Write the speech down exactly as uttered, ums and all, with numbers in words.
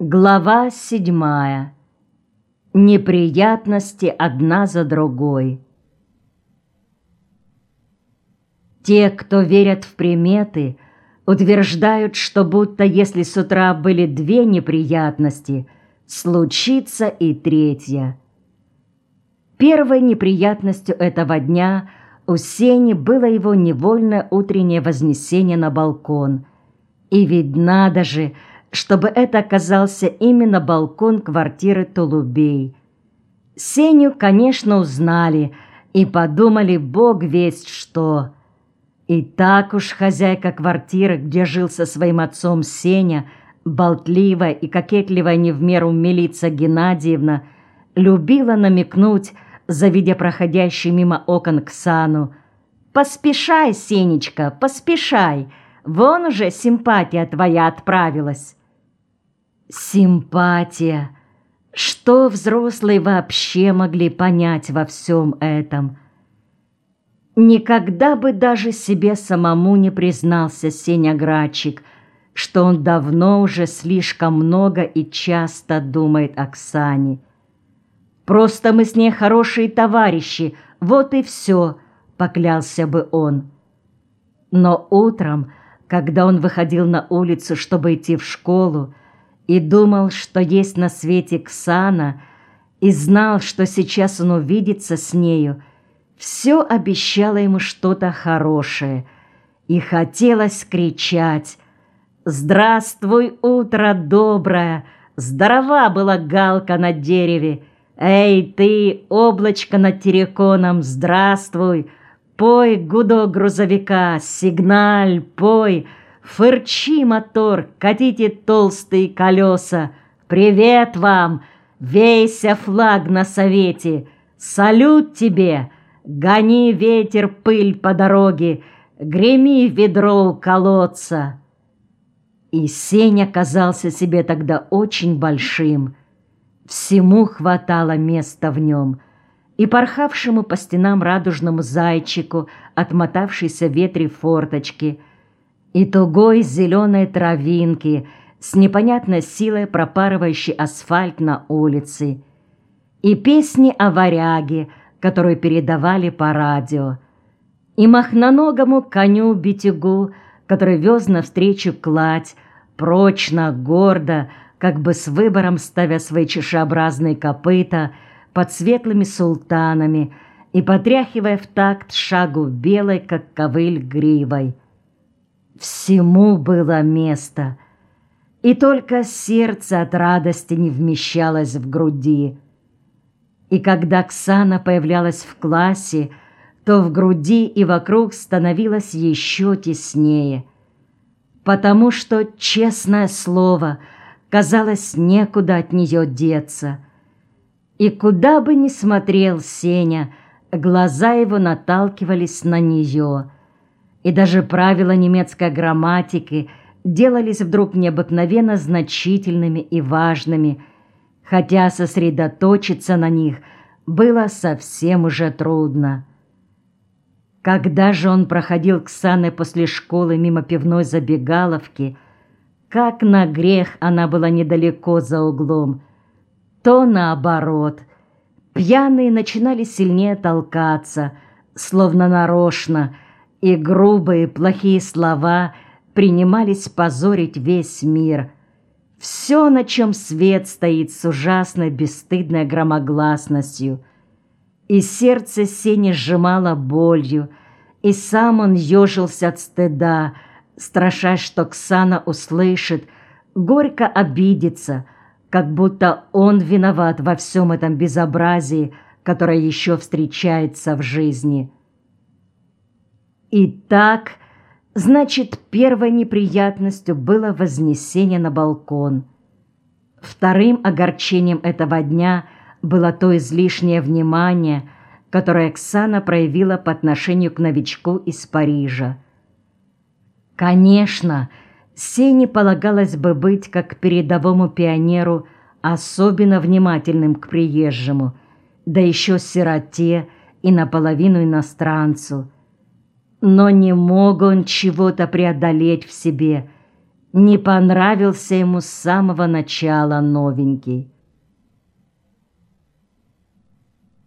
Глава седьмая. Неприятности одна за другой. Те, кто верят в приметы, утверждают, что будто если с утра были две неприятности, случится и третья. Первой неприятностью этого дня у Сени было его невольное утреннее вознесение на балкон. И ведь надо же, чтобы это оказался именно балкон квартиры Толубей. Сеню, конечно, узнали и подумали бог весть что. И так уж хозяйка квартиры, где жил со своим отцом Сеня, болтливая и кокетливая не в меру Милица Геннадьевна, любила намекнуть, завидя проходящий мимо окон Ксану: «Поспешай, Сенечка, поспешай, вон уже симпатия твоя отправилась». Симпатия! Что взрослые вообще могли понять во всем этом? Никогда бы даже себе самому не признался Сеня Грачик, что он давно уже слишком много и часто думает о Ксане. «Просто мы с ней хорошие товарищи, вот и все», — поклялся бы он. Но утром, когда он выходил на улицу, чтобы идти в школу, и думал, что есть на свете Ксана, и знал, что сейчас он увидится с нею, все обещало ему что-то хорошее, и хотелось кричать: «Здравствуй, утро доброе! Здорова была галка на дереве! Эй, ты, облачко над терриконом, здравствуй! Пой, гудок грузовика, сигналь, пой! Фырчи мотор, катите толстые колеса! Привет вам! Вейся флаг на совете! Салют тебе! Гони ветер пыль по дороге! Греми ведро у колодца!» И Сеня казался себе тогда очень большим. Всему хватало места в нем. И порхавшему по стенам радужному зайчику, отмотавшейся в ветре форточки, и тугой зеленой травинки, с непонятной силой пропарывающей асфальт на улице, и песни о варяге, которую передавали по радио, и махноногому коню-битюгу, который вез навстречу кладь, прочно, гордо, как бы с выбором ставя свои чешеобразные копыта под светлыми султанами и потряхивая в такт шагу белой, как ковыль, гривой. Всему было место, и только сердце от радости не вмещалось в груди. И когда Ксана появлялась в классе, то в груди и вокруг становилось еще теснее, потому что, честное слово, казалось, некуда от нее деться. И куда бы ни смотрел Сеня, глаза его наталкивались на нее, и даже правила немецкой грамматики делались вдруг необыкновенно значительными и важными, хотя сосредоточиться на них было совсем уже трудно. Когда же он проходил Ксаны после школы мимо пивной забегаловки, как на грех она была недалеко за углом, то наоборот, пьяные начинали сильнее толкаться, словно нарочно, и грубые плохие слова принимались позорить весь мир. Все, на чем свет стоит, с ужасной бесстыдной громогласностью. И сердце Сени сжимало болью, и сам он ежился от стыда, страшась, что Ксана услышит, горько обидится, как будто он виноват во всем этом безобразии, которое еще встречается в жизни. Итак, значит, первой неприятностью было вознесение на балкон. Вторым огорчением этого дня было то излишнее внимание, которое Ксана проявила по отношению к новичку из Парижа. Конечно, Сене полагалось бы быть, как передовому пионеру, особенно внимательным к приезжему, да еще сироте и наполовину иностранцу. Но не мог он чего-то преодолеть в себе, Не понравился ему с самого начала новенький.